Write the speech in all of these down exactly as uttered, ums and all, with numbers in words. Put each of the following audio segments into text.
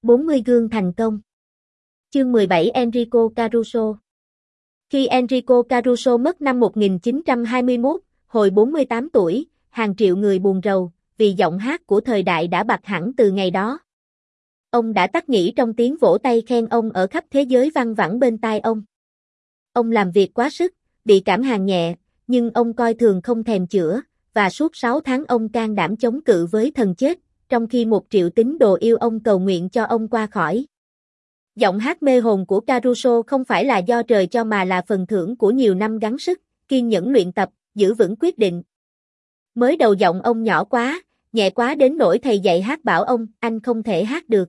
bốn mươi gương thành công. Chương mười bảy Enrico Caruso. Khi Enrico Caruso mất năm một nghìn chín trăm hai mươi mốt, hồi bốn mươi tám tuổi, hàng triệu người buồn rầu, vì giọng hát của thời đại đã bặt hẳn từ ngày đó. Ông đã tắt nghỉ trong tiếng vỗ tay khen ông ở khắp thế giới văng vẳng bên tai ông. Ông làm việc quá sức, bị cảm hàn nhẹ, nhưng ông coi thường không thèm chữa, và suốt sáu tháng ông can đảm chống cự với thần chết, trong khi một triệu tín đồ yêu ông cầu nguyện cho ông qua khỏi. Giọng hát mê hồn của Caruso không phải là do trời cho mà là phần thưởng của nhiều năm gắng sức, kiên nhẫn luyện tập, giữ vững quyết định. Mới đầu giọng ông nhỏ quá, nhẹ quá đến nỗi thầy dạy hát bảo ông, anh không thể hát được.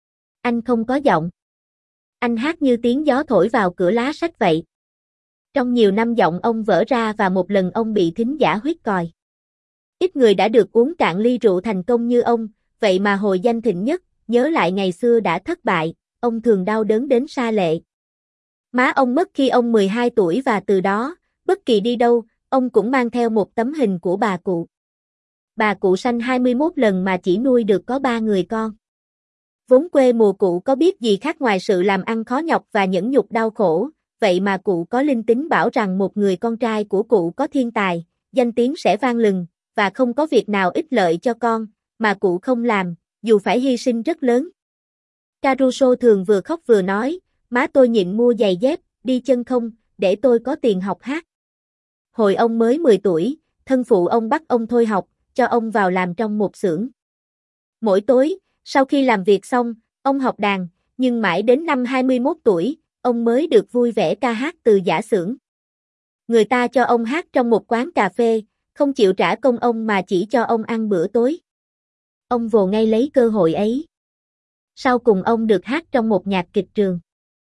Anh không có giọng. Anh hát như tiếng gió thổi vào cửa lá sách vậy. Trong nhiều năm giọng ông vỡ ra và một lần ông bị thính giả huýt còi. Ít người đã được uống cạn ly rượu thành công như ông, vậy mà hồi danh thịnh nhất, nhớ lại ngày xưa đã thất bại, ông thường đau đớn đến sa lệ. Má ông mất khi ông mười hai tuổi và từ đó, bất kỳ đi đâu, ông cũng mang theo một tấm hình của bà cụ. Bà cụ sanh hai mươi mốt lần mà chỉ nuôi được có ba người con. Vốn quê mùa cụ có biết gì khác ngoài sự làm ăn khó nhọc và nhẫn nhục đau khổ, vậy mà cụ có linh tính bảo rằng một người con trai của cụ có thiên tài, danh tiếng sẽ vang lừng, và không có việc nào ích lợi cho con, mà cụ không làm, dù phải hy sinh rất lớn. Caruso thường vừa khóc vừa nói, má tôi nhịn mua giày dép, đi chân không, để tôi có tiền học hát. Hồi ông mới mười tuổi, thân phụ ông bắt ông thôi học, cho ông vào làm trong một xưởng. Mỗi tối, sau khi làm việc xong, ông học đàn, nhưng mãi đến năm hai mươi mốt tuổi, ông mới được vui vẻ ca hát từ giã xưởng. Người ta cho ông hát trong một quán cà phê, không chịu trả công ông mà chỉ cho ông ăn bữa tối. Ông vồ ngay lấy cơ hội ấy. Sau cùng ông được hát trong một nhạc kịch trường.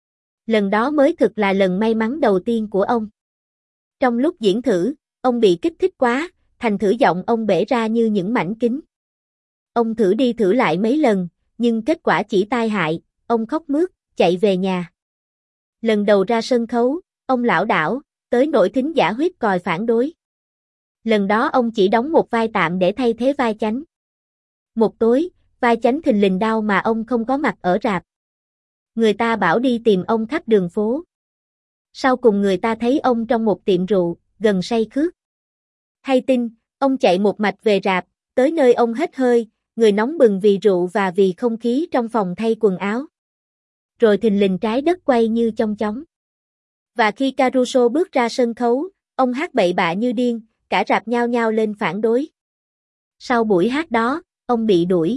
Lần đó mới thực là lần may mắn đầu tiên của ông. Trong lúc diễn thử, ông bị kích thích quá, thành thử giọng ông bể ra như những mảnh kính. Ông thử đi thử lại mấy lần, nhưng kết quả chỉ tai hại, ông khóc mướt, chạy về nhà. Lần đầu ra sân khấu, ông lảo đảo, tới nỗi thính giả huýt còi phản đối. Lần đó ông chỉ đóng một vai tạm để thay thế vai chánh. Một tối, vai chánh thình lình đau mà ông không có mặt ở rạp. Người ta bảo đi tìm ông khắp đường phố. Sau cùng người ta thấy ông trong một tiệm rượu, gần say khướt. Hay tin, ông chạy một mạch về rạp, tới nơi ông hết hơi, người nóng bừng vì rượu và vì không khí trong phòng thay quần áo. Rồi thình lình trái đất quay như chong chóng. Và khi Caruso bước ra sân khấu, ông hát bậy bạ như điên, cả rạp nhao nhao lên phản đối. Sau buổi hát đó, ông bị đuổi.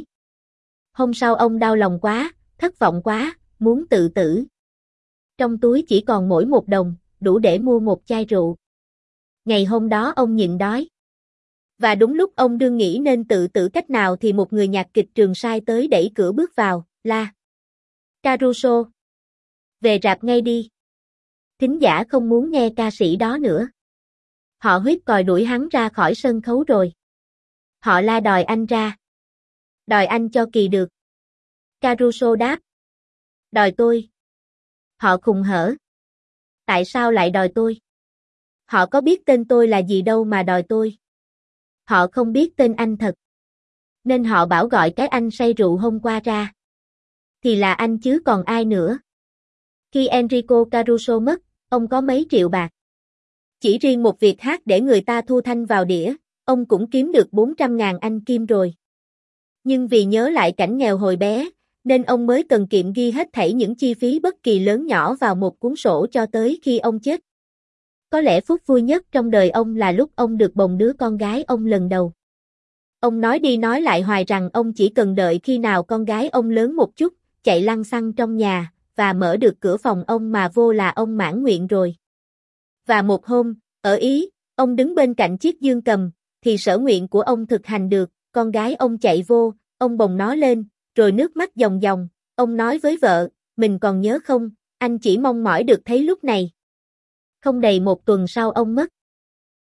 Hôm sau ông đau lòng quá, thất vọng quá, muốn tự tử. Trong túi chỉ còn mỗi một đồng, đủ để mua một chai rượu. Ngày hôm đó ông nhịn đói. Và đúng lúc ông đương nghĩ nên tự tử cách nào thì một người nhạc kịch trường sai tới đẩy cửa bước vào, la: Caruso! Về rạp ngay đi! Thính giả không muốn nghe ca sĩ đó nữa. Họ huýt còi đuổi hắn ra khỏi sân khấu rồi. Họ la đòi anh ra. Đòi anh cho kỳ được. Caruso đáp: Đòi tôi. Họ khùng hở. Tại sao lại đòi tôi? Họ có biết tên tôi là gì đâu mà đòi tôi. Họ không biết tên anh thật. Nên họ bảo gọi cái anh say rượu hôm qua ra. Thì là anh chứ còn ai nữa. Khi Enrico Caruso mất, ông có mấy triệu bạc. Chỉ riêng một việc hát để người ta thu thanh vào đĩa, ông cũng kiếm được bốn trăm ngàn Anh kim rồi. Nhưng vì nhớ lại cảnh nghèo hồi bé, nên ông mới cần kiệm ghi hết thảy những chi phí bất kỳ lớn nhỏ vào một cuốn sổ cho tới khi ông chết. Có lẽ phút vui nhất trong đời ông là lúc ông được bồng đứa con gái ông lần đầu. Ông nói đi nói lại hoài rằng ông chỉ cần đợi khi nào con gái ông lớn một chút, chạy lăng xăng trong nhà, và mở được cửa phòng ông mà vô là ông mãn nguyện rồi. Và một hôm, ở Ý, ông đứng bên cạnh chiếc dương cầm, thì sở nguyện của ông thực hành được, con gái ông chạy vô, ông bồng nó lên, rồi nước mắt dòng dòng, ông nói với vợ, mình còn nhớ không, anh chỉ mong mỏi được thấy lúc này. Không đầy một tuần sau ông mất.